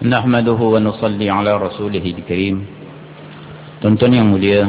Nahmaduhu wa nusalli ala rasulihil karim. Tuan-tuan yang mulia,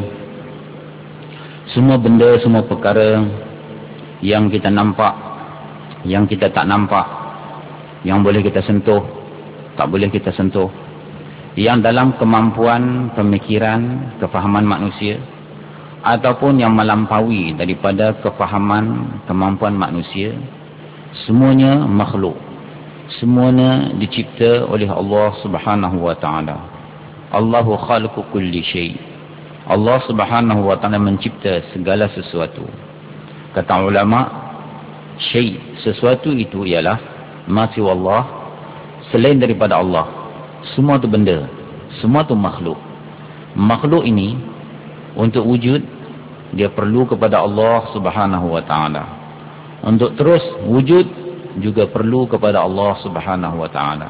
semua benda, semua perkara yang kita nampak, yang kita tak nampak, yang boleh kita sentuh, tak boleh kita sentuh, yang dalam kemampuan pemikiran, kefahaman manusia, ataupun yang melampaui daripada kefahaman, kemampuan manusia, semuanya makhluk. Semuanya dicipta oleh Allah Subhanahu wa taala. Allahu khaliqu kulli syai. Allah Subhanahu wa taala mencipta segala sesuatu. Kata ulama, syai, sesuatu itu ialah ma siwa Allah, selain daripada Allah. Semua tu benda, semua tu makhluk. Makhluk ini untuk wujud dia perlu kepada Allah Subhanahu wa taala. Untuk terus wujud juga perlu kepada Allah Subhanahu wa taala.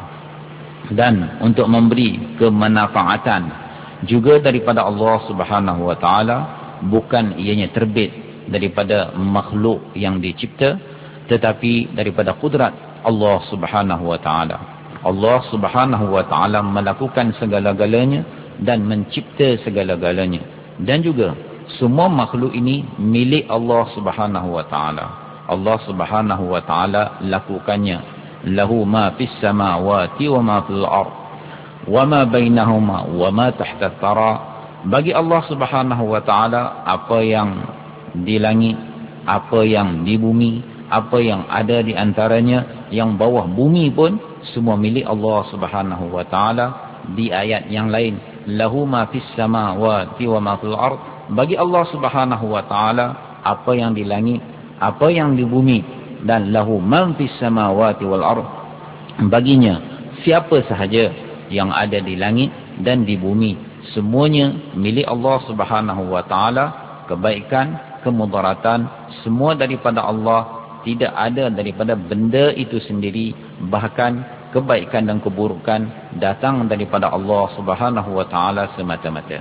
Dan untuk memberi kemanfaatan juga daripada Allah Subhanahu wa taala, bukan ianya terbit daripada makhluk yang dicipta, tetapi daripada kudrat Allah Subhanahu wa taala. Allah Subhanahu wa taala melakukan segala-galanya dan mencipta segala-galanya. Dan juga semua makhluk ini milik Allah Subhanahu wa taala. Allah Subhanahu wa taala lakukannya. Lahu ma fis samawati wa ma fil ard wa ma bainahuma wa ma tahta thara. Bagi Allah Subhanahu wa taala apa yang di langit, apa yang di bumi, apa yang ada di antaranya, yang bawah bumi pun semua milik Allah Subhanahu wa taala. Di ayat yang lain, lahu ma fis samawati wa ma fil ard. Bagi Allah Subhanahu wa taala apa yang di langit, apa yang di bumi, dan lahu man fis samawati wal ard. Baginya siapa sahaja yang ada di langit dan di bumi, semuanya milik Allah Subhanahu wa taala. Kebaikan, kemudaratan, semua daripada Allah. Tidak ada daripada benda itu sendiri. Bahkan kebaikan dan keburukan datang daripada Allah Subhanahu wa taala semata-mata.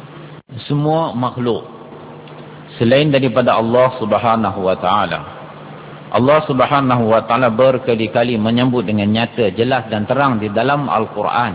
Semua makhluk selain daripada Allah Subhanahu wa taala. Allah Subhanahu wa taala berkali-kali menyebut dengan nyata, jelas dan terang di dalam Al-Quran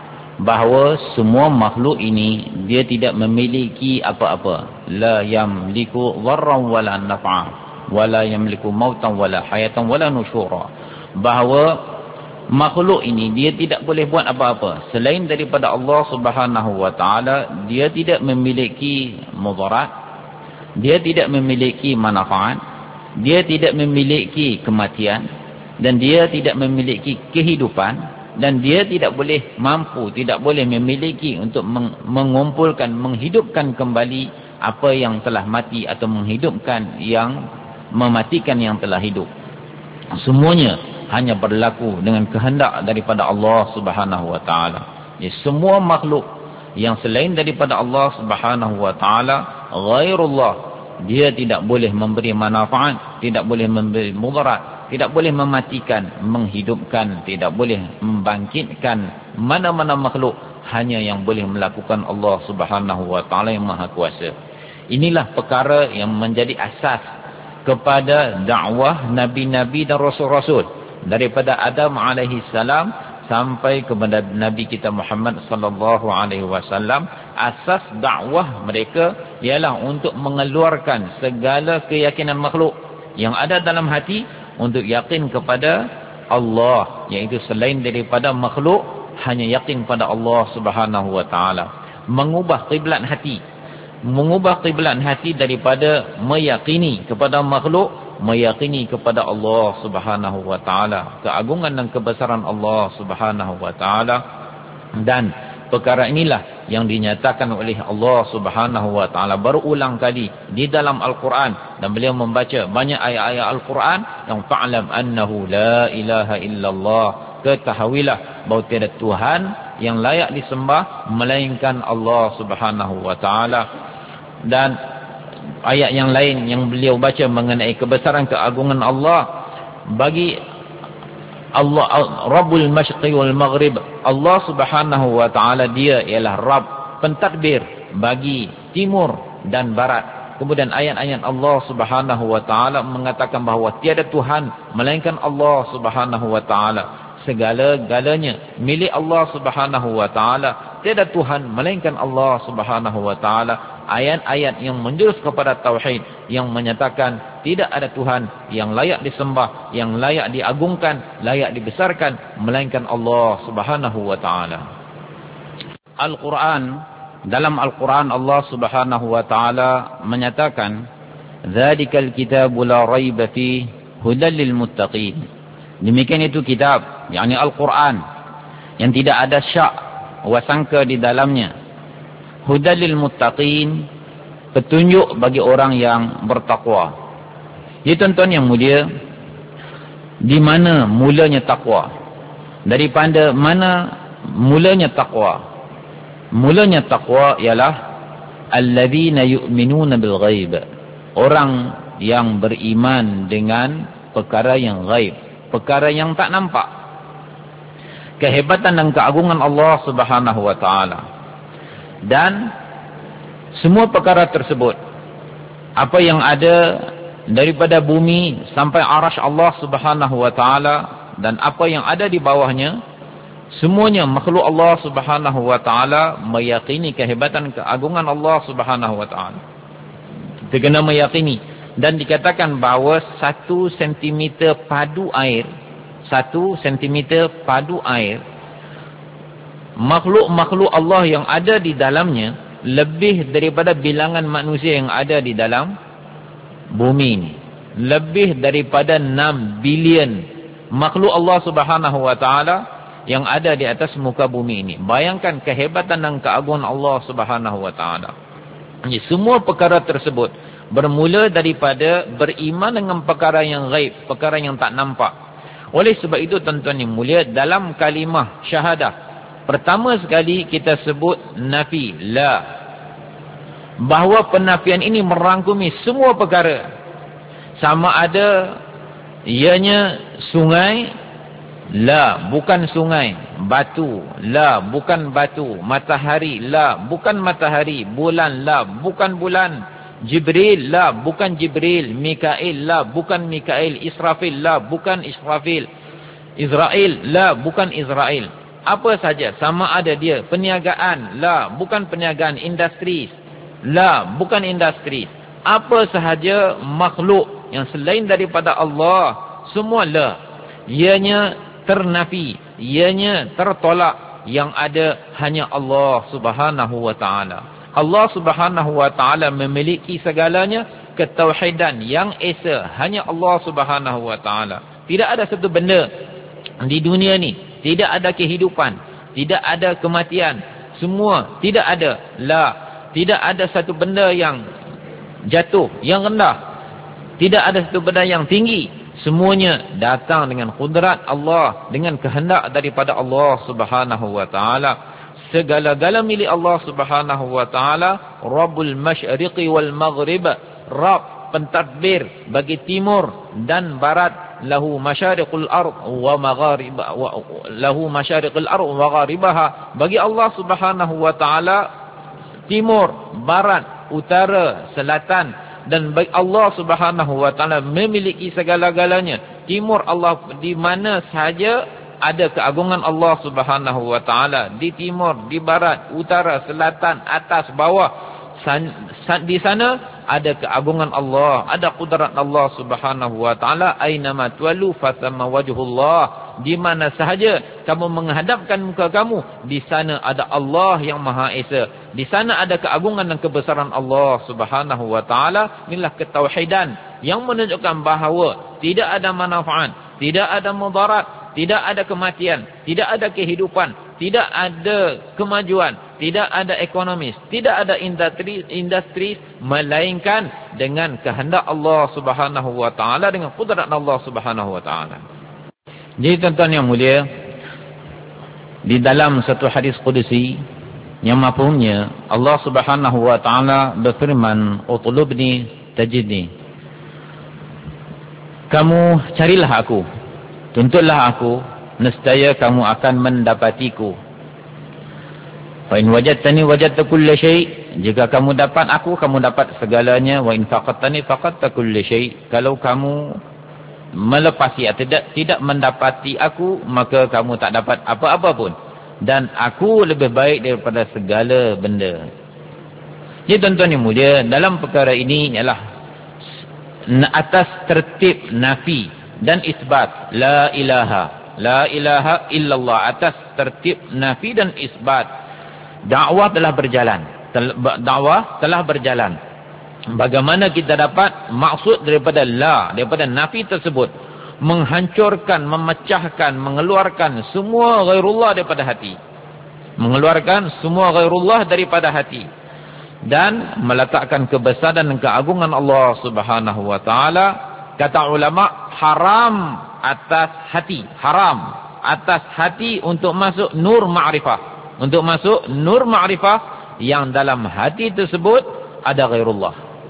bahawa semua makhluk ini dia tidak memiliki apa-apa. La yamliku dharran wala naf'a wala yamliku mautan wala hayatan wala nusyura. Bahawa makhluk ini dia tidak boleh buat apa-apa selain daripada Allah Subhanahu wa taala. Dia tidak memiliki mudarat, dia tidak memiliki manfaat, dia tidak memiliki kematian, dan dia tidak memiliki kehidupan, dan dia tidak boleh mampu, tidak boleh memiliki untuk mengumpulkan, menghidupkan kembali apa yang telah mati, atau menghidupkan yang mematikan yang telah hidup. Semuanya hanya berlaku dengan kehendak daripada Allah Subhanahu wa taala. Semua makhluk yang selain daripada Allah Subhanahu wa taala, ghairullah, dia tidak boleh memberi manfaat, tidak boleh memberi mudarat, tidak boleh mematikan, menghidupkan, tidak boleh membangkitkan mana-mana makhluk. Hanya yang boleh melakukan Allah Subhanahu wa taala yang maha kuasa. Inilah perkara yang menjadi asas kepada dakwah nabi-nabi dan rasul-rasul, daripada Adam alaihi salam sampai kepada Nabi kita Muhammad sallallahu alaihi wasallam. Asas dakwah mereka ialah untuk mengeluarkan segala keyakinan makhluk yang ada dalam hati untuk yakin kepada Allah, iaitu selain daripada makhluk hanya yakin pada Allah Subhanahu wa taala. Mengubah kiblat hati, mengubah kiblat hati daripada meyakini kepada makhluk, meyakini kepada Allah Subhanahu wa taala, keagungan dan kebesaran Allah Subhanahu wa taala. Dan perkara inilah yang dinyatakan oleh Allah Subhanahu wa taala berulang kali di dalam Al-Quran. Dan beliau membaca banyak ayat-ayat Al-Quran yang fa'lam annahu la ilaha illallah, ketahuilah bahawa tiada Tuhan yang layak disembah melainkan Allah Subhanahu wa taala. Dan ayat yang lain yang beliau baca mengenai kebesaran keagungan Allah, bagi Allah Rabbul Masyriqi wal Maghrib, Allah Subhanahu wa taala dia ialah Rabb pentadbir bagi timur dan barat. Kemudian ayat-ayat Allah Subhanahu wa taala mengatakan bahawa tiada Tuhan melainkan Allah Subhanahu wa taala. segala-galanya milik Allah Subhanahu wa taala. Tiada Tuhan melainkan Allah Subhanahu wa taala. Ayat-ayat yang menjurus kepada tauhid, yang menyatakan tidak ada Tuhan yang layak disembah, yang layak diagungkan, layak dibesarkan melainkan Allah Subhanahu wa taala. Al-Quran, dalam Al-Quran Allah Subhanahu wa taala menyatakan, "Dzalikal kitabu la raiba fihi hudal lil muttaqin." Demikian itu kitab, yakni Al-Quran, yang tidak ada syak wasangka di dalamnya. Hudal lil muttaqin, petunjuk bagi orang yang bertakwa. Jadi tuan-tuan yang mulia, di mana mulanya takwa? Daripada mana mulanya takwa? Mulanya takwa ialah alladzina yu'minuna bil ghaib. Orang yang beriman dengan perkara yang ghaib, perkara yang tak nampak. Kehebatan dan keagungan Allah Subhanahu wa taala. Dan semua perkara tersebut, apa yang ada daripada bumi sampai arasy Allah Subhanahu wa taala dan apa yang ada di bawahnya, semuanya makhluk Allah Subhanahu wa taala meyakini kehebatan keagungan Allah Subhanahu wa taala. Kita kena meyakini, dan dikatakan bahawa 1 sentimeter padu air, 1 sentimeter padu air, makhluk-makhluk Allah yang ada di dalamnya lebih daripada bilangan manusia yang ada di dalam bumi ini. Lebih daripada 6 bilion makhluk Allah Subhanahu wa taala yang ada di atas muka bumi ini. Bayangkan kehebatan dan keagungan Allah Subhanahu wa taala. Semua perkara tersebut bermula daripada beriman dengan perkara yang ghaib, perkara yang tak nampak. Oleh sebab itu tuan-tuan yang mulia, dalam kalimah syahadah, pertama sekali kita sebut nafi, la. Bahawa penafian ini merangkumi semua perkara. Sama ada ianya sungai, la, bukan sungai. Batu, la, bukan batu. Matahari, la, bukan matahari. Bulan, la, bukan bulan. Jibril, la, bukan Jibril. Mikail, la, bukan Mikail. Israfil, la, bukan Israfil. Israel, la, bukan Israel. Apa saja, sama ada dia perniagaan, la, bukan perniagaan. Industri, la, bukan industri. Apa sahaja makhluk yang selain daripada Allah, semua la. Ianya ternafi, ianya tertolak. Yang ada hanya Allah Subhanahu wa ta'ala. Allah Subhanahu wa ta'ala memiliki segalanya. Ketauhidan yang esa hanya Allah Subhanahu wa ta'ala. Tidak ada satu benda di dunia ni, tidak ada kehidupan, tidak ada kematian, semua tidak ada. La, tidak ada satu benda yang jatuh, yang rendah, tidak ada satu benda yang tinggi. Semuanya datang dengan kudrat Allah, dengan kehendak daripada Allah Subhanahu wa ta'ala. Segala-gala milik Allah Subhanahu wa ta'ala. Rabbul masyriqi wal maghrib, Rabb pentadbir bagi timur dan barat. Lahu masyariqul ard wa magharibaha, lahu masyariqul ard wa magharibaha. Bagi Allah Subhanahu wa ta'ala timur, barat, utara, selatan. Dan bagi Allah Subhanahu wa ta'ala memiliki segala-galanya. Timur Allah, di mana sahaja ada keagungan Allah Subhanahu wa ta'ala. Di timur, di barat, utara, selatan, atas, bawah. Di sana ada keagungan Allah, ada kudrat Allah Subhanahu wa ta'ala. Aynama tuwallu fathamma wajhullah. Di mana sahaja kamu menghadapkan muka kamu, di sana ada Allah yang Maha Esa. Di sana ada keagungan dan kebesaran Allah Subhanahu wa ta'ala. Inilah ketauhidan yang menunjukkan bahawa tidak ada manfaat, tidak ada mudarat, tidak ada kematian, tidak ada kehidupan, tidak ada kemajuan, tidak ada ekonomis, tidak ada industri melainkan dengan kehendak Allah Subhanahu wa ta'ala, dengan kudrat Allah Subhanahu wa ta'ala. Jadi tuan-tuan yang mulia, di dalam satu hadis Qudusi yang mafhumnya Allah Subhanahu wa ta'ala berfirman, utlubni tajidni. Kamu carilah aku, tuntutlah aku, nescaya kamu akan mendapatiku. Fa in wajadtani wajadta kulla syai'. Jika kamu dapat aku, kamu dapat segalanya. Wa in faqadtani faqadta kulla syai'. Kalau kamu melepasi atau tidak mendapati aku, maka kamu tak dapat apa-apa pun. Dan aku lebih baik daripada segala benda. Jadi tuan-tuan yang mulia, dalam perkara ini ialah atas tertib nafi dan isbat la ilaha illallah, atas tertib nafi dan isbat dakwah telah berjalan. Bagaimana kita dapat maksud daripada daripada nafi tersebut, menghancurkan, memecahkan, mengeluarkan semua ghairullah daripada hati, mengeluarkan semua ghairullah daripada hati, dan meletakkan kebesaran dan keagungan Allah Subhanahu wa taala. Kata ulama, haram atas hati untuk masuk nur ma'rifah, yang dalam hati tersebut ada ghairullah.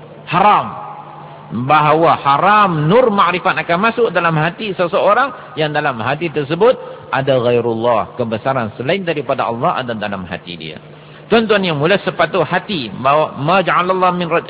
Bahawa haram nur ma'rifat akan masuk dalam hati seseorang yang dalam hati tersebut ada ghairullah, kebesaran selain daripada Allah ada dalam hati dia. Tuan-tuan yang mulia, sepatut hati bahawa ma ja'alallahu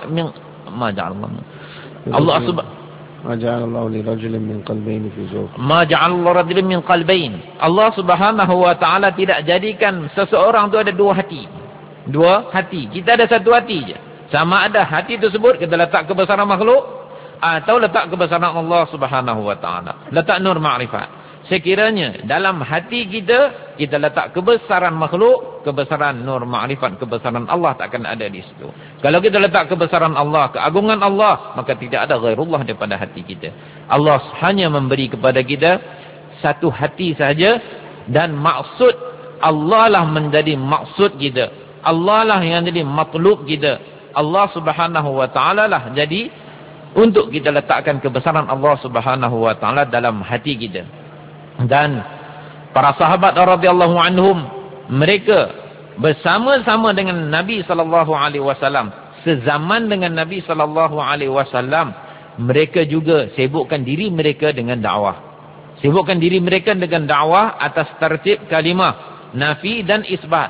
li rajulin min qalbayn fi jawfihi. Ma ja'alallahu rajulin min qalbayn. Allah Subhanahu wa taala tidak jadikan seseorang tu ada dua hati. Kita ada satu hati je. Sama ada hati tersebut kita letak kebesaran makhluk atau letak kebesaran Allah Subhanahu wa taala, letak nur ma'rifat. Sekiranya dalam hati kita letak kebesaran makhluk, kebesaran nur ma'rifat, kebesaran Allah tak akan ada di situ. Kalau kita letak kebesaran Allah, keagungan Allah, maka tidak ada ghairullah daripada hati kita. Allah hanya memberi kepada kita satu hati saja, dan maksud Allah lah menjadi maksud kita. Allah lah yang jadi matlub kita. Allah Subhanahu wa taala lah jadi untuk kita letakkan kebesaran Allah Subhanahu wa taala dalam hati kita. Dan para sahabat radhiyallahu anhum, mereka bersama-sama dengan Nabi sallallahu alaihi wasallam, sezaman dengan Nabi sallallahu alaihi wasallam, mereka juga sibukkan diri mereka dengan dakwah. Atas tertib kalimah nafi dan isbat.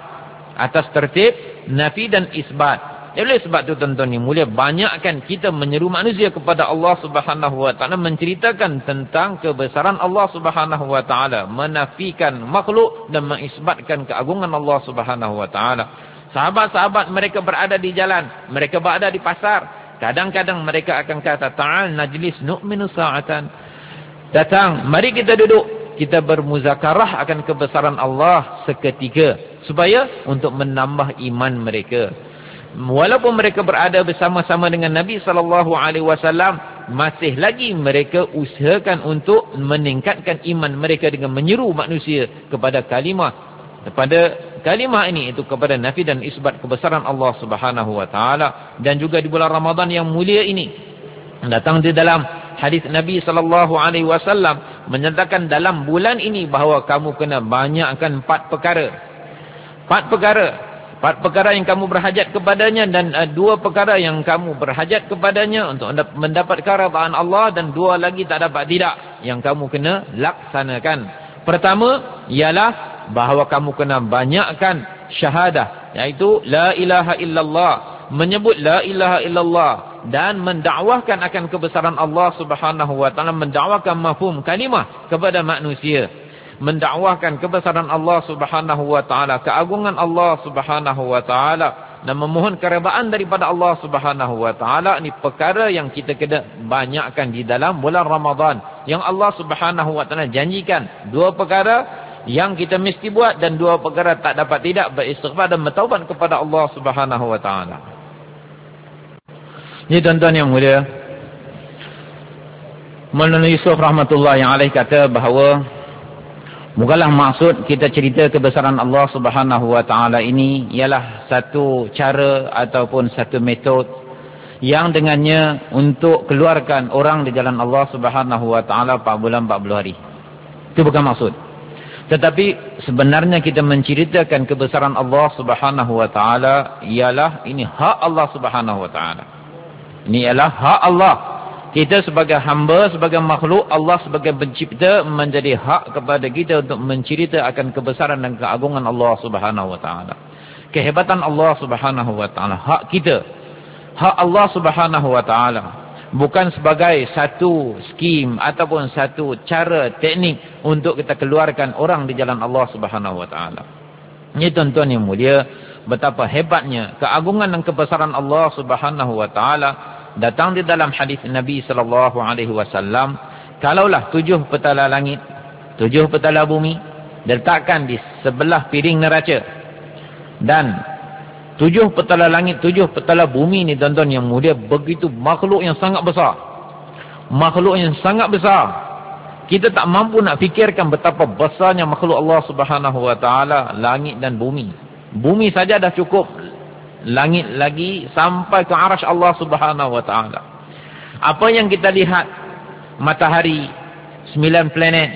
Oleh sebab itu tuan-tuan yang mulia, banyakkan kita menyeru manusia kepada Allah Subhanahu wa taala, menceritakan tentang kebesaran Allah Subhanahu wa taala, menafikan makhluk dan mengisbatkan keagungan Allah Subhanahu wa taala. Sahabat-sahabat mereka berada di jalan, mereka berada di pasar. Kadang-kadang mereka akan kata, ta'al najlis nu'minu sa'atan. Datang, mari kita duduk, kita bermuzakarah akan kebesaran Allah seketika, supaya untuk menambah iman mereka. Walaupun mereka berada bersama-sama dengan Nabi sallallahu alaihi wasallam, masih lagi mereka usahakan untuk meningkatkan iman mereka dengan menyeru manusia kepada kalimah ini, itu kepada nafi dan isbat kebesaran Allah Subhanahu wa taala. Dan juga di bulan Ramadan yang mulia ini, datang di dalam hadis Nabi sallallahu alaihi wasallam menyatakan dalam bulan ini bahawa kamu kena banyakkan empat perkara yang kamu berhajat kepadanya, dan dua perkara yang kamu berhajat kepadanya untuk mendapat keridaan Allah, dan dua lagi tak dapat tidak yang kamu kena laksanakan. Pertama ialah bahawa kamu kena banyakkan syahadah, iaitu la ilaha illallah, menyebut la ilaha illallah dan mendakwahkan akan kebesaran Allah Subhanahu wa taala, mendakwahkan mafhum kalimah kepada manusia, mendakwahkan kebesaran Allah Subhanahu wa taala, keagungan Allah Subhanahu wa taala, dan memohon keredaan daripada Allah Subhanahu wa taala. Ini perkara yang kita kena banyakkan di dalam bulan Ramadan, yang Allah Subhanahu wa taala janjikan dua perkara yang kita mesti buat, dan dua perkara tak dapat tidak, beristighfar dan bertaubat kepada Allah Subhanahu wa taala. Ini tuan-tuan yang mulia, Maulana Yusuf rahmatullahi alaih kata bahawa bukanlah maksud kita cerita kebesaran Allah Subhanahu wa taala ini ialah satu cara ataupun satu metod yang dengannya untuk keluarkan orang di jalan Allah Subhanahu wa taala 4 bulan 40 hari. Itu bukan maksud. Tetapi sebenarnya kita menceritakan kebesaran Allah Subhanahu wa taala ialah ini hak Allah Subhanahu wa taala. Ini ialah hak Allah. Kita sebagai hamba, sebagai makhluk, Allah sebagai pencipta, menjadi hak kepada kita untuk mencerita akan kebesaran dan keagungan Allah Subhanahu wa taala. Kehebatan Allah Subhanahu wa taala, hak kita. Hak Allah Subhanahu wa taala. bukan sebagai satu skim ataupun satu cara teknik untuk kita keluarkan orang di jalan Allah Subhanahu wa taala. Ini tuan-tuan yang mulia, betapa hebatnya keagungan dan kebesaran Allah Subhanahu wa taala datang di dalam hadis Nabi sallallahu alaihi wasallam. Kalaulah 7 petala langit, 7 petala bumi diletakkan di sebelah piring neraca, dan 7 petala langit, 7 petala bumi ni tuan-tuan yang mulia, begitu makhluk yang sangat besar. Makhluk yang sangat besar. Kita tak mampu nak fikirkan betapa besarnya makhluk Allah Subhanahu wa taala, langit dan bumi. Bumi saja dah cukup, langit lagi sampai ke arasy Allah Subhanahu wa taala. Apa yang kita lihat, matahari, 9 planet,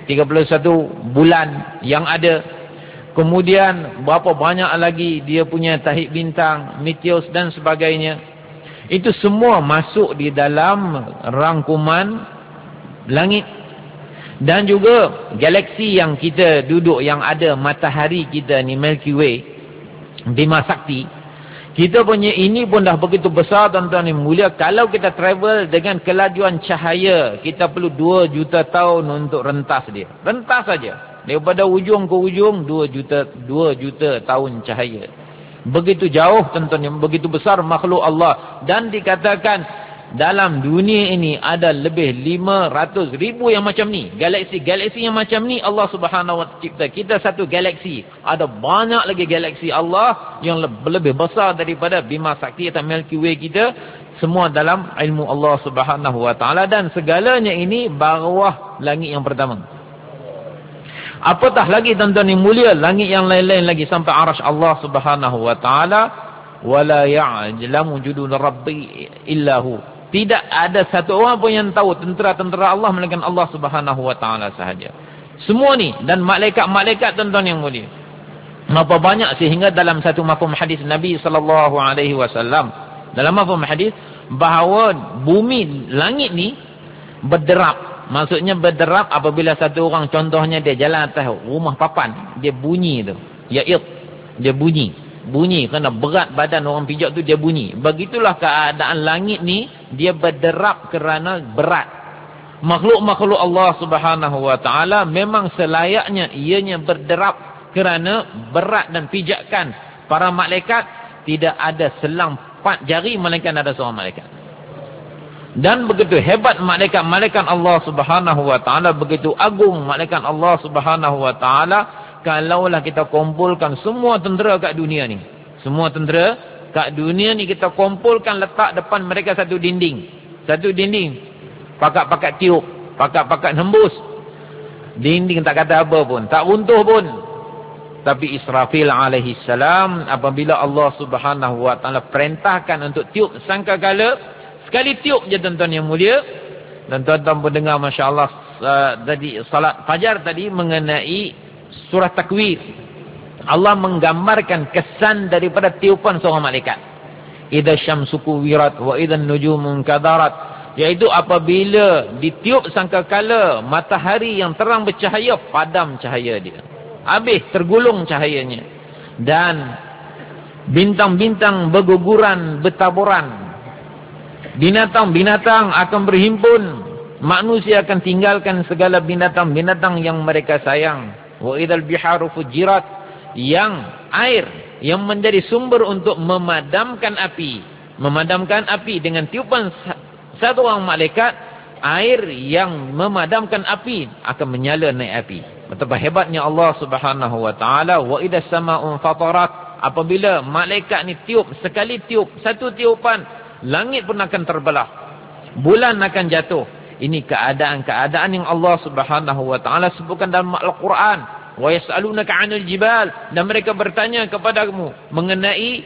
31 bulan yang ada, kemudian berapa banyak lagi dia punya tahib bintang, meteor dan sebagainya. Itu semua masuk di dalam rangkuman langit. Dan juga galaksi yang kita duduk, yang ada matahari kita ni, Milky Way, Bima Sakti. Kita punya ini pun dah begitu besar tuan-tuan yang mulia. Kalau kita travel dengan kelajuan cahaya, kita perlu 2 juta tahun untuk rentas dia. Rentas saja. Daripada ujung ke ujung 2 juta tahun cahaya. Begitu jauh tuan-tuan, begitu besar makhluk Allah. Dan dikatakan dalam dunia ini ada lebih 500,000 yang macam ni. Galaksi yang macam ni Allah Subhanahu wa taala cipta. Kita satu galaksi, ada banyak lagi galaksi Allah yang lebih besar daripada Bima Sakti atau Milky Way kita. Semua dalam ilmu Allah Subhanahu wa taala, dan segalanya ini bawah langit yang pertama. Apatah lagi tuan-tuan yang mulia, langit yang lain-lain lagi sampai arasy Allah Subhanahu wa taala. Wala ya'lamu judul rabbi illahu. Tidak ada satu orang pun yang tahu tentera-tentera Allah melainkan Allah Subhanahu wa taala sahaja. Semua ni, dan malaikat-malaikat tuan-tuan yang mulia. Berapa banyak sehingga dalam satu mafhum hadis Nabi sallallahu alaihi wasallam, dalam mafhum hadis bahawa bumi, langit ni berderap. Maksudnya berderap apabila satu orang, contohnya dia jalan atas rumah papan, dia bunyi tu. Ya'id, dia bunyi kerana berat badan orang pijak tu, dia bunyi. Begitulah keadaan langit ni, dia berderap kerana berat. Makhluk-makhluk Allah Subhanahu wa taala memang selayaknya ianya berderap kerana berat dan pijakan. Para malaikat tidak ada selang 4 jari melainkan ada seorang malaikat. Dan begitu hebat malaikat-malaikat Allah Subhanahu wa taala, begitu agung malaikat Allah Subhanahu wa taala. Kalaulah kita kumpulkan semua tentera kat dunia ni, semua tentera kat dunia ni kita kumpulkan, letak depan mereka satu dinding, pakat-pakat tiup, pakat-pakat hembus, dinding tak kata apa pun, tak runtuh pun. Tapi Israfil alaihi salam, apabila Allah Subhanahu wa taala perintahkan untuk tiup sangkakala, sekali tiup je tuan-tuan yang mulia. Dan tuan-tuan pun dengar masya-Allah tadi salat fajar tadi mengenai surah Takwir. Allah menggambarkan kesan daripada tiupan seorang malaikat. Idza syamsu kuwirat wa idzan nujumu kadarat, iaitu apabila ditiup sangkakala matahari yang terang bercahaya, padam cahaya dia, habis tergulung cahayanya, dan bintang-bintang berguguran, bertaburan, binatang-binatang akan berhimpun, manusia akan tinggalkan segala binatang-binatang yang mereka sayang. Wa idzal biharu fujirat, yang air yang menjadi sumber untuk memadamkan api dengan tiupan satu orang malaikat, air yang memadamkan api akan menyala naik api. Betapa hebatnya Allah Subhanahu wa taala. Wa idzas samaa'u fatarat, apabila malaikat ni tiup, sekali tiup, satu tiupan, langit pun akan terbelah, bulan akan jatuh. Ini keadaan-keadaan yang Allah Subhanahu wa taala sebutkan dalam Al-Quran. Wa yas'alunaka 'anil jibal, dan mereka bertanya kepadamu mengenai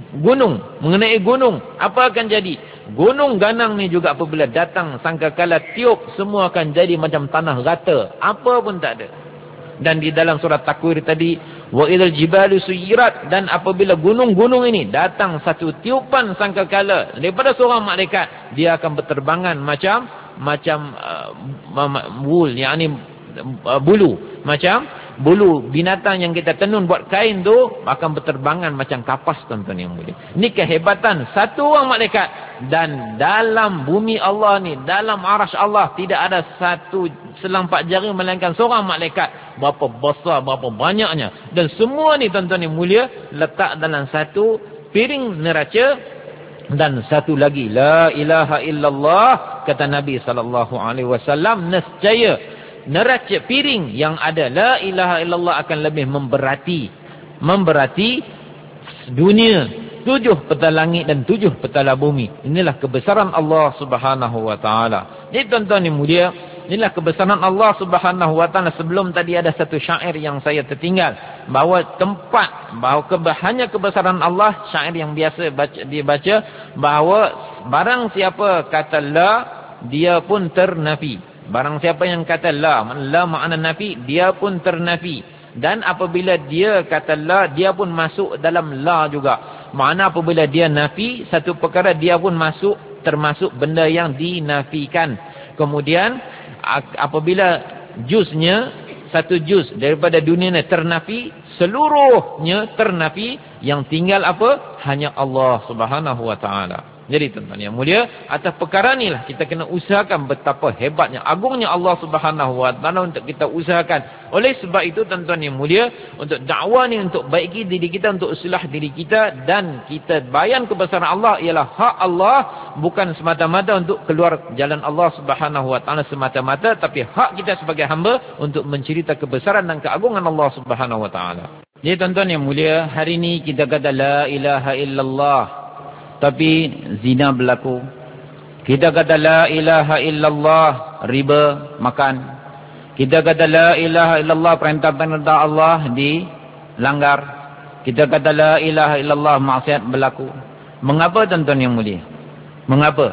gunung, apa akan jadi? Gunung ganang ni juga apabila datang sangkakala tiup, semua akan jadi macam tanah rata, apa pun tak ada. Dan di dalam surat Takwir tadi, wa idzal jibalu suyirat, dan apabila gunung-gunung ini datang satu tiupan sangkakala daripada seorang malaikat, dia akan berterbangan macam wool, yakni bulu, macam bulu binatang yang kita tenun buat kain tu akan berterbangan macam kapas, tuan-tuan yang mulia. Ini kehebatan satu orang malaikat. Dan dalam bumi Allah ni, dalam arasy Allah, tidak ada satu selang 4 jari melainkan seorang malaikat. Berapa besar, berapa banyaknya. Dan semua ni, tuan-tuan yang mulia, letak dalam satu piring neraca. Dan satu lagi, la ilaha illallah, kata Nabi SAW, nescaya neraca piring yang ada la ilaha illallah akan lebih memberati dunia, 7 peta langit dan 7 petala bumi. Inilah kebesaran Allah Subhanahu wa taala. Jadi tuan-tuan yang mulia, inilah kebesaran Allah Subhanahu wa taala. Sebelum tadi ada satu syair yang saya tertinggal, bahawa hanya kebesaran Allah, syair yang biasa dibaca, bahawa barang siapa kata la, dia pun ternafi. Barang siapa yang kata la makna nafi, dia pun ternafi. Dan apabila dia kata la, dia pun masuk dalam la juga. Makna apabila dia nafi satu perkara, dia pun termasuk benda yang dinafikan. Kemudian apabila juznya, satu juz daripada dunia ni ternafi, seluruhnya ternafi, yang tinggal apa? Hanya Allah Subhanahu wa taala. Jadi tuan-tuan yang mulia, atas perkara inilah kita kena usahakan betapa hebatnya, agungnya Allah Subhanahu wa taala untuk kita usahakan. Oleh sebab itu tuan-tuan yang mulia, untuk dakwah ni, untuk baiki diri kita, untuk islah diri kita, dan kita bayan kebesaran Allah ialah hak Allah, bukan semata-mata untuk keluar jalan Allah Subhanahu wa taala semata-mata, tapi hak kita sebagai hamba untuk mencerita kebesaran dan keagungan Allah Subhanahu wa taala. Jadi tuan-tuan yang mulia, hari ini kita kata la ilaha illallah, tapi zina berlaku. Kita kata la ilaha illallah, riba, makan. Kita kata la ilaha illallah, perintah-perintah Allah dilanggar. Kita kata la ilaha illallah, maksiat berlaku. Mengapa tuan-tuan yang mulia? Mengapa?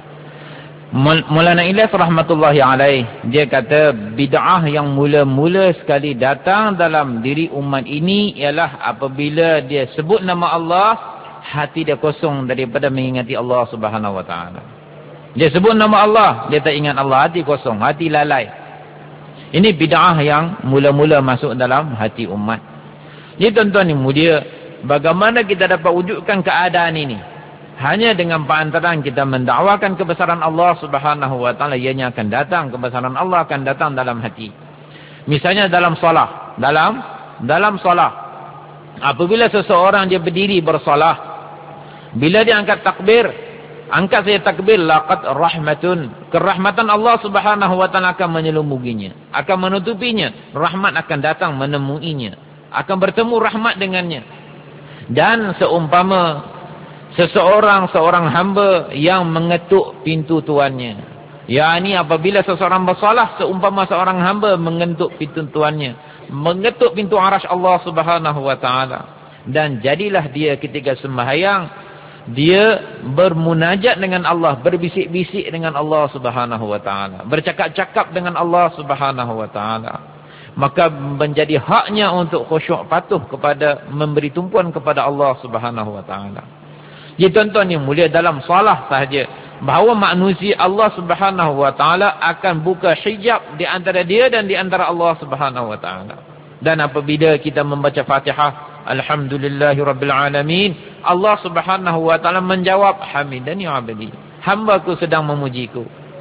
Maulana Ilyas rahmatullahi alaih, dia kata bid'ah yang mula-mula sekali datang dalam diri umat ini ialah apabila dia sebut nama Allah, hati dia kosong daripada mengingati Allah Subhanahu wa taala. Dia sebut nama Allah, dia tak ingat Allah, hati kosong, hati lalai. Ini bid'ah yang mula-mula masuk dalam hati umat. Jadi tuan-tuan yang mulia, bagaimana kita dapat wujudkan keadaan ini? Hanya dengan perantaraan kita mendakwakan kebesaran Allah Subhanahu wa taala, ianya akan datang, kebesaran Allah akan datang dalam hati. Misalnya dalam solah, dalam solah, apabila seseorang dia berdiri bersolah, bila dia angkat takbir, angkat saja takbir, laqad rahmatun, kerahmatan Allah Subhanahu wa taala akan menyelumuginya, akan menutupinya, rahmat akan datang menemuinya, akan bertemu rahmat dengannya. Dan seumpama seorang hamba yang mengetuk pintu tuannya, yakni apabila seseorang bersolah, seumpama seorang hamba mengetuk pintu tuannya, mengetuk pintu arasy Allah Subhanahu wa taala. Dan jadilah dia ketika sembahyang, dia bermunajat dengan Allah, berbisik-bisik dengan Allah Subhanahu wa taala, bercakap-cakap dengan Allah Subhanahu wa taala. Maka menjadi haknya untuk khusyuk patuh kepada, memberi tumpuan kepada Allah Subhanahu wa taala. Jadi tuan-tuan yang mulia, dalam salah sahaja bahawa manusia Allah Subhanahu wa taala akan buka hijab di antara dia dan di antara Allah Subhanahu wa taala. Dan apabila kita membaca Fatihah, alhamdulillahirabbil alamin, Allah Subhanahu wa taala menjawab, hamidani 'abdi, hamba-Ku sedang memujiku.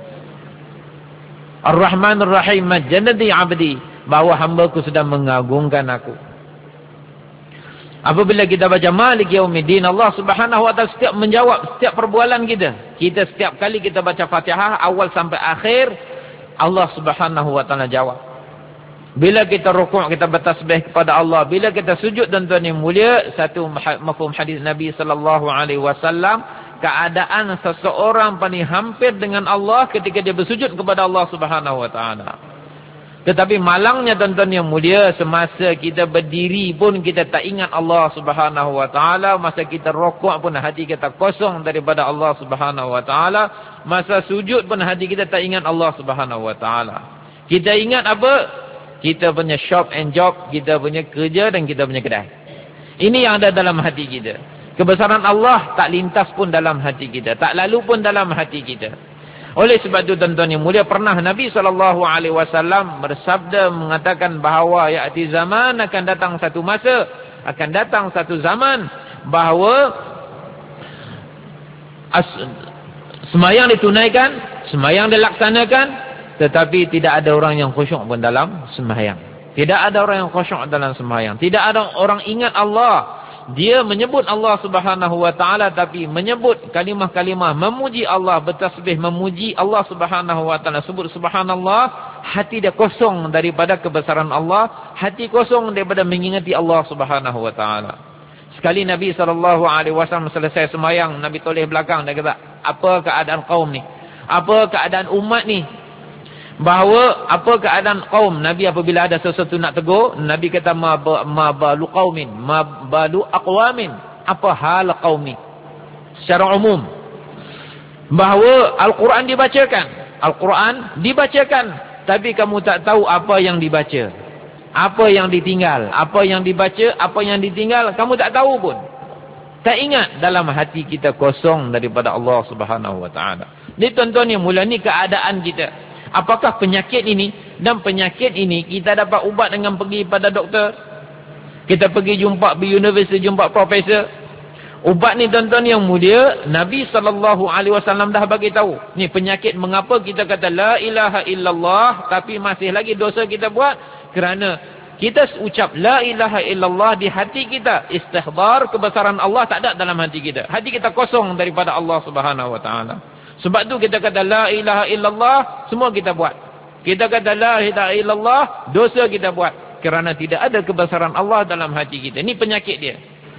Ar-Rahmanur Rahim, majjadani 'abdi, bahawa hamba-Ku sedang mengagungkan aku. Apabila kita baca Malik Yaumiddin, Allah Subhanahu wa taala setiap menjawab setiap perbualan kita. Kita setiap kali kita baca Fatihah awal sampai akhir, Allah Subhanahu wa taala jawab. Bila kita rukuk, kita bertasbih kepada Allah. Bila kita sujud, tuan-tuan yang mulia, satu mafhum hadis Nabi sallallahu alaihi wasallam, keadaan seseorang paling hampir dengan Allah ketika dia bersujud kepada Allah Subhanahu wa taala. Tetapi malangnya tuan-tuan yang mulia, semasa kita berdiri pun kita tak ingat Allah Subhanahu wa taala, masa kita rukuk pun hati kita kosong daripada Allah Subhanahu wa taala, masa sujud pun hati kita tak ingat Allah Subhanahu wa taala. Kita ingat apa? Kita punya shop and job, kita punya kerja dan kita punya kedai. Ini yang ada dalam hati kita. Kebesaran Allah tak lintas pun dalam hati kita, tak lalu pun dalam hati kita. Oleh sebab itu tuan-tuan yang mulia, pernah Nabi SAW bersabda mengatakan bahawa ya'ti zaman, akan datang satu masa, akan datang satu zaman bahawa semayang ditunaikan, semayang dilaksanakan, tetapi tidak ada orang yang khusyuk pun dalam semayang. Tidak ada orang yang khusyuk dalam semayang. Tidak ada orang ingat Allah. Dia menyebut Allah Subhanahu wa taala, tapi menyebut kalimah-kalimah memuji Allah, bertasbih memuji Allah Subhanahu wa taala, sebut subhanallah, hati dia kosong daripada kebesaran Allah, hati kosong daripada mengingati Allah Subhanahu wa taala. Sekali Nabi SAW selesai semayang, Nabi toleh belakang, dia kata, apa keadaan kaum ni? Apa keadaan umat ni? Bahawa apa keadaan kaum? Nabi apabila ada sesuatu nak tegur, Nabi kata ma balu qaumin, ma balu aqwamin, apa hal kaum ni? Secara umum, bahawa Al-Quran dibacakan, tapi kamu tak tahu apa yang dibaca, apa yang ditinggal, apa yang dibaca, apa yang ditinggal, kamu tak tahu pun. Tak ingat, dalam hati kita kosong daripada Allah Subhanahu wa taala. Ni tuan-tuan yang mulia, ni keadaan kita. Apakah penyakit ini, dan penyakit ini kita dapat ubat dengan pergi pada doktor, kita pergi jumpa di universiti, jumpa profesor. Ubat ni tuan-tuan yang mulia, Nabi SAW dah bagi tahu. Ni penyakit mengapa kita kata la ilaha illallah tapi masih lagi dosa kita buat, kerana kita ucap la ilaha illallah di hati kita, istihdar kebesaran Allah tak ada dalam hati kita. Hati kita kosong daripada Allah Subhanahu wa taala. Sebab tu kita kata la ilaha illallah, semua kita buat. Kita kata la ilaha illallah, dosa kita buat, kerana tidak ada kebesaran Allah dalam hati kita. Ini penyakit dia.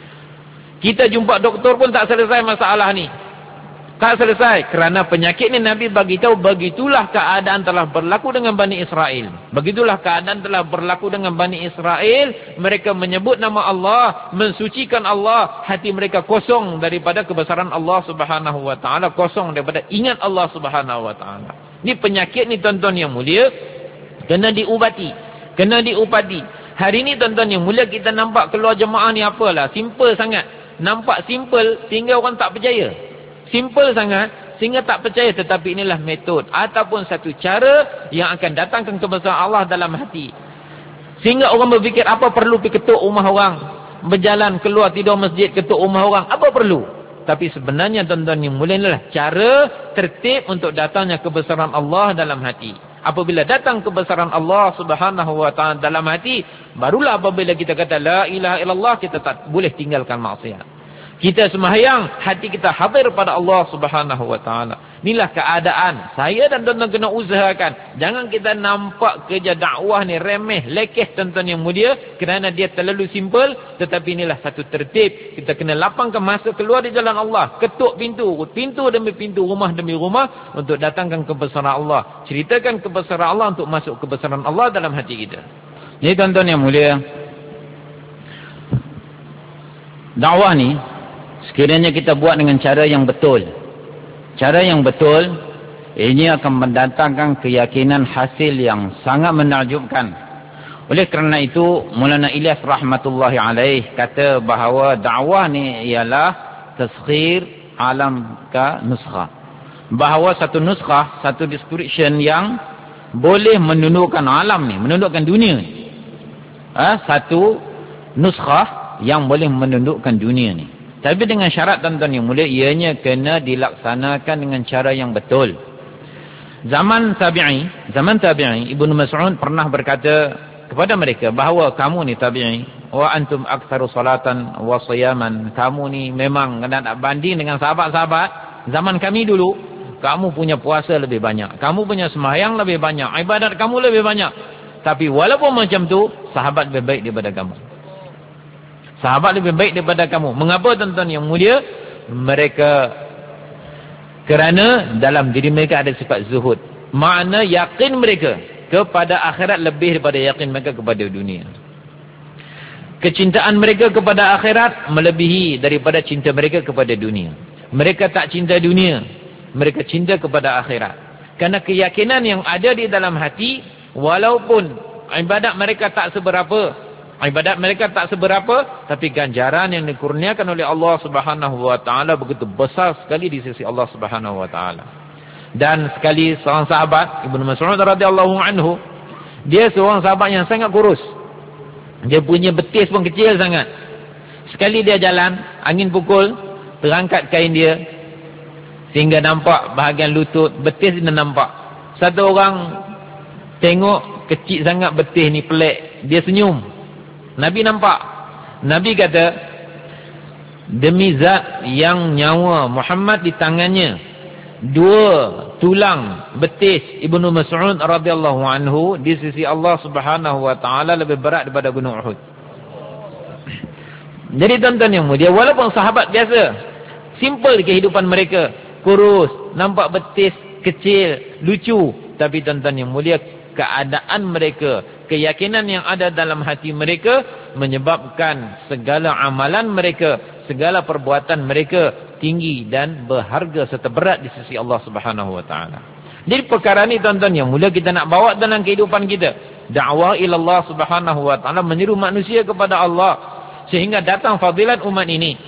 Kita jumpa doktor pun tak selesai masalah ni. Tak selesai, kerana penyakit ni Nabi bagi tahu, begitulah keadaan telah berlaku dengan Bani Israel. Begitulah keadaan telah berlaku dengan Bani Israel. Mereka menyebut nama Allah, mensucikan Allah, hati mereka kosong daripada kebesaran Allah Subhanahu wa taala, kosong daripada ingat Allah Subhanahu wa taala. Ni penyakit ni tuan-tuan yang mulia, kena diubati, kena diupati. Hari ni tuan-tuan yang mulia, kita nampak keluar jemaah ni apalah, simple sangat. Nampak simple sehingga orang tak percaya. Simple sangat sehingga tak percaya, tetapi inilah metod ataupun satu cara yang akan datangkan kebesaran Allah dalam hati. Sehingga orang berfikir, apa perlu pergi ketuk rumah orang, berjalan keluar tidur masjid ketuk rumah orang, apa perlu? Tapi sebenarnya tuan-tuan yang mulia, inilah cara tertib untuk datangnya kebesaran Allah dalam hati. Apabila datang kebesaran Allah Subhanahu wa taala dalam hati, barulah apabila kita kata la ilaha illallah, kita tak boleh tinggalkan maksiat. Kita sembahyang, hati kita hadir pada Allah Subhanahu wa taala. Inilah keadaan. Saya dan tuan-tuan kena usahakan. Jangan kita nampak kerja dakwah ni remeh, lekeh tuan-tuan yang mulia, kerana dia terlalu simple, tetapi inilah satu tertib. Kita kena lapangkan masa keluar di jalan Allah, ketuk pintu, pintu demi pintu, rumah demi rumah, untuk datangkan kebesaran Allah. Ceritakan kebesaran Allah untuk masuk kebesaran Allah dalam hati kita. Jadi tuan-tuan yang mulia, dakwah ni sekiranya kita buat dengan cara yang betul, cara yang betul, ini akan mendatangkan keyakinan hasil yang sangat menakjubkan. Oleh kerana itu, Maulana Ilyas rahmatullahi alaih kata bahawa dakwah ni ialah taskhir alam ka nuskha. Bahawa satu nuskha, satu description yang boleh menundukkan alam ni, menundukkan dunia ni. Satu nuskha yang boleh menundukkan dunia ni. Tapi dengan syarat tuan-tuan yang mulia, ianya kena dilaksanakan dengan cara yang betul. Zaman tabi'i, Ibnu Mas'ud pernah berkata kepada mereka bahawa kamu ni tabi'i, wa antum aktsaru salatan wa siyaman, kamu ni memang kena nak banding dengan sahabat-sahabat zaman kami dulu, kamu punya puasa lebih banyak, kamu punya sembahyang lebih banyak, ibadat kamu lebih banyak. Tapi walaupun macam tu, sahabat lebih baik daripada kamu. Sahabat lebih baik daripada kamu. Mengapa tuan-tuan yang mulia? Mereka, kerana dalam diri mereka ada sifat zuhud. Makna yakin mereka kepada akhirat lebih daripada yakin mereka kepada dunia. Kecintaan mereka kepada akhirat melebihi daripada cinta mereka kepada dunia. Mereka tak cinta dunia, mereka cinta kepada akhirat. Kerana keyakinan yang ada di dalam hati, walaupun ibadat mereka tak seberapa, tapi ganjaran yang dikurniakan oleh Allah Subhanahu wa taala begitu besar sekali di sisi Allah Subhanahu wa taala. Dan sekali seorang sahabat, Ibnu Mas'ud radhiyallahu anhu, dia seorang sahabat yang sangat kurus. Dia punya betis pun kecil sangat. Sekali dia jalan, angin pukul, terangkat kain dia sehingga nampak bahagian lutut, betis dia nampak. Satu orang tengok kecil sangat betis ni, pelik. Dia senyum. Nabi nampak. Nabi kata, demi zat yang nyawa Muhammad di tangannya, 2 tulang betis Ibnu Mas'ud radhiyallahu anhu di sisi Allah Subhanahu wa taala lebih berat daripada gunung Uhud. Jadi tuan-tuan yang mulia, walaupun sahabat biasa, simple kehidupan mereka, kurus, nampak betis kecil, lucu, tapi tuan-tuan yang mulia, keadaan mereka, keyakinan yang ada dalam hati mereka menyebabkan segala amalan mereka, segala perbuatan mereka tinggi dan berharga serta berat di sisi Allah Subhanahu wa taala. Jadi perkara ni tuan-tuan yang mulia, kita nak bawa dalam kehidupan kita. Dakwah ila Allah Subhanahu wa taala, menyeru manusia kepada Allah sehingga datang fadilat umat ini.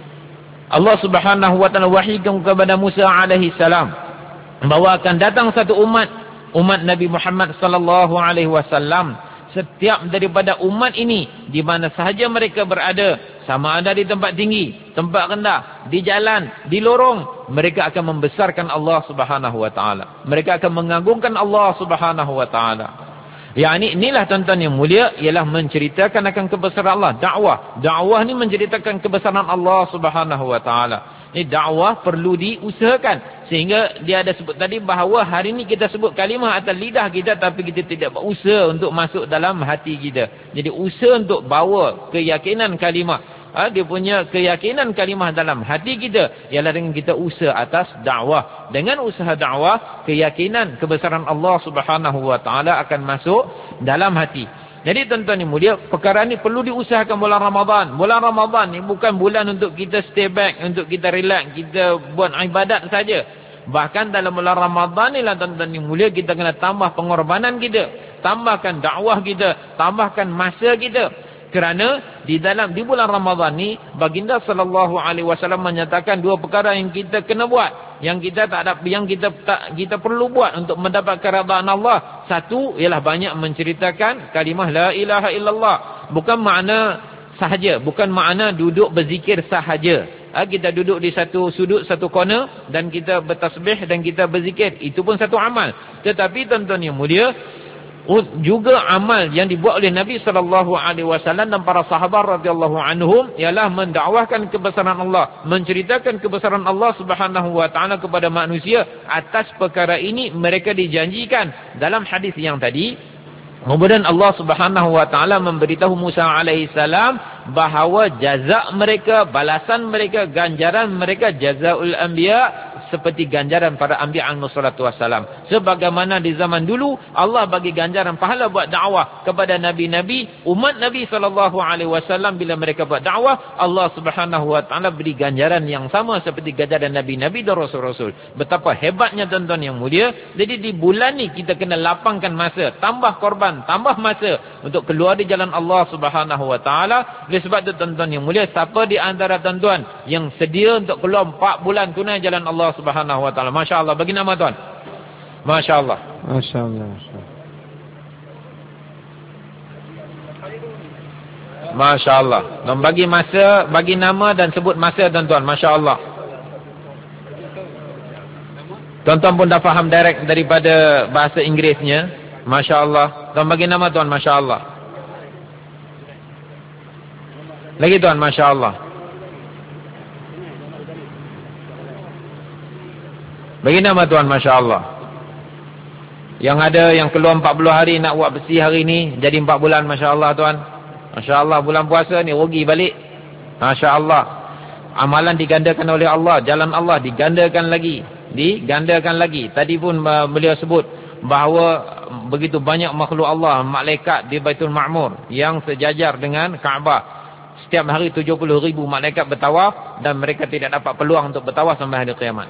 Allah Subhanahu wa taala wahyukan kepada Musa alaihi salam bahawa akan datang satu umat Nabi Muhammad sallallahu alaihi wasallam. Setiap daripada umat ini, di mana sahaja mereka berada, sama ada di tempat tinggi, tempat rendah, di jalan, di lorong, mereka akan membesarkan Allah Subhanahu wa taala. Mereka akan mengagungkan Allah Subhanahu wa taala. Yani inilah tuan-tuan yang mulia, ialah menceritakan akan kebesaran Allah. Dakwah ni menceritakan kebesaran Allah Subhanahu wa taala. Ini dakwah perlu diusahakan. Sehingga dia ada sebut tadi bahawa hari ini kita sebut kalimah atas lidah kita, tapi kita tidak berusaha untuk masuk dalam hati kita. Jadi usaha untuk bawa keyakinan kalimah, dia punya keyakinan kalimah dalam hati kita, ialah dengan kita usaha atas dakwah. Dengan usaha dakwah, keyakinan kebesaran Allah Subhanahu wa taala akan masuk dalam hati. Jadi tuan-tuan yang mulia, perkara ni perlu diusahakan bulan Ramadan. Bulan Ramadan ni bukan bulan untuk kita stay back, untuk kita relax, kita buat ibadat saja. Bahkan dalam bulan Ramadan ni lah tuan-tuan yang mulia, kita kena tambah pengorbanan kita, tambahkan dakwah kita, tambahkan masa kita. Kerana di bulan Ramadan ni, baginda sallallahu alaihi wasallam menyatakan 2 perkara yang kita kena buat, yang kita kita perlu buat untuk mendapat keridaan Allah. Satu ialah banyak menceritakan kalimah la ilaha illallah. Bukan makna sahaja, bukan makna duduk berzikir sahaja. Kita duduk di satu sudut, satu corner, dan kita bertasbih dan kita berzikir, itu pun satu amal. Tetapi tuan-tuan yang mulia, juga amal yang dibuat oleh Nabi sallallahu alaihi wasallam dan para sahabat radhiyallahu anhum ialah mendakwahkan kebesaran Allah, menceritakan kebesaran Allah Subhanahu wa taala kepada manusia. Atas perkara ini mereka dijanjikan dalam hadis yang tadi. Kemudian Allah Subhanahu wa taala memberitahu Musa alaihi salam bahawa jazak mereka, balasan mereka, ganjaran mereka, jazaul anbiya, seperti ganjaran para anbiya alaihi salatu wassalam. Sebagaimana di zaman dulu Allah bagi ganjaran pahala buat dakwah kepada nabi-nabi, umat Nabi sallallahu alaihi wasallam bila mereka buat dakwah, Allah Subhanahu wa taala beri ganjaran yang sama seperti ganjaran nabi-nabi dan rasul-rasul. Betapa hebatnya tuan-tuan yang mulia. Jadi di bulan ni kita kena lapangkan masa, tambah korban, tambah masa untuk keluar di jalan Allah Subhanahu wa taala. Oleh sebab itu tuan-tuan yang mulia, siapa di antara tuan-tuan yang sedia untuk keluar 4 bulan tunai jalan Allah Subhanahu wa taala, masya-Allah, bagi nama tuan. Masya-Allah. Masya-Allah. Masya-Allah. Dan bagi masa, bagi nama dan sebut masa tuan-tuan, masya-Allah. Tuan-tuan pun dah faham direct daripada bahasa Inggerisnya. Masya-Allah. Tuan bagi nama tuan, masya-Allah. Lagi tuan, masya-Allah. Bagi nama tuan, masya-Allah. Yang ada yang keluar 40 hari nak buat bersih hari ni, jadi 4 bulan, masya-Allah tuan. Masya-Allah, bulan puasa ni rugi balik. Masya-Allah. Amalan digandakan oleh Allah, jalan Allah digandakan lagi, digandakan lagi. Tadi pun beliau sebut bahawa begitu banyak makhluk Allah, malaikat di Baitul Ma'mur yang sejajar dengan Kaabah. Setiap hari 70,000 malaikat bertawaf, dan mereka tidak dapat peluang untuk bertawaf sampai hari kiamat.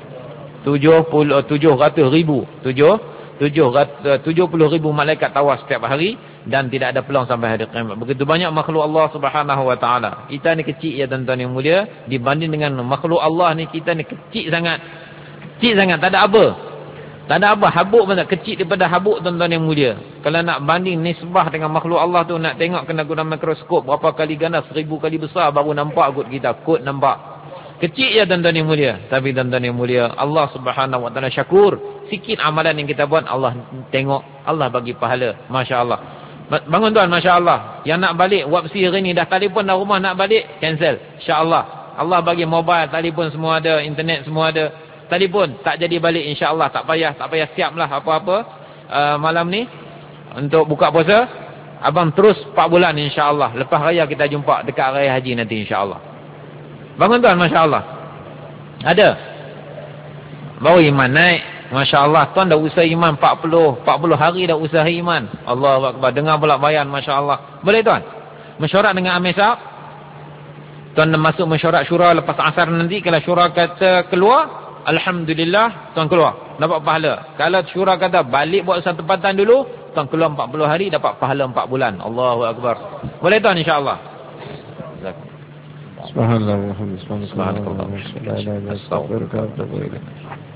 70,000 malaikat tawaf setiap hari, dan tidak ada peluang sampai hari kiamat. Begitu banyak makhluk Allah Subhanahu wa taala. Kita ni kecil ya tuan-tuan yang mulia, dibanding dengan makhluk Allah ni, kita ni kecil sangat. Kecil sangat, tak ada apa. Tak ada apa, habuk pun tak. Kecil daripada habuk, tuan-tuan yang mulia. Kalau nak banding nisbah dengan makhluk Allah tu, nak tengok kena guna mikroskop. Berapa kali ganda, 1000 kali besar baru nampak kot kita. Kot nampak. Kecil ya tuan-tuan yang mulia. Tapi tuan-tuan yang mulia, Allah subhanahu wa ta'ala syakur. Sikit amalan yang kita buat, Allah tengok. Allah bagi pahala. Masya Allah. Bangun tuan, Masya Allah. Yang nak balik, wapsi hari ni dah telefon dah rumah nak balik, cancel. InsyaAllah. Allah bagi mobile, telefon semua ada, internet semua ada. Telefon, tak jadi balik insya-Allah, tak payah siaplah apa-apa malam ni untuk buka puasa. Abang terus 4 bulan insya-Allah. Lepas raya kita jumpa dekat raya haji nanti insya-Allah. Bangun tuan, masya-Allah. Ada. Baru iman naik, masya-Allah. Tuan dah usaha iman 40 hari dah usaha iman. Allahu akbar. Dengar pula bayan, masya-Allah. Boleh tuan? Mesyuarat dengan Amir. Tuan masuk mesyuarat syura lepas asar nanti, kalau syura kata keluar, alhamdulillah, tuan keluar, dapat pahala. Kalau syura kata balik buat satu tempatan dulu, tuan keluar 40 hari, dapat pahala 4 bulan. Allahu akbar. Boleh tuan insya-Allah. Subhanallah, Subhanallah, Subhanallah, Subhanallah, Subhanallah, Subhanallah, Subhanallah, Subhanallah,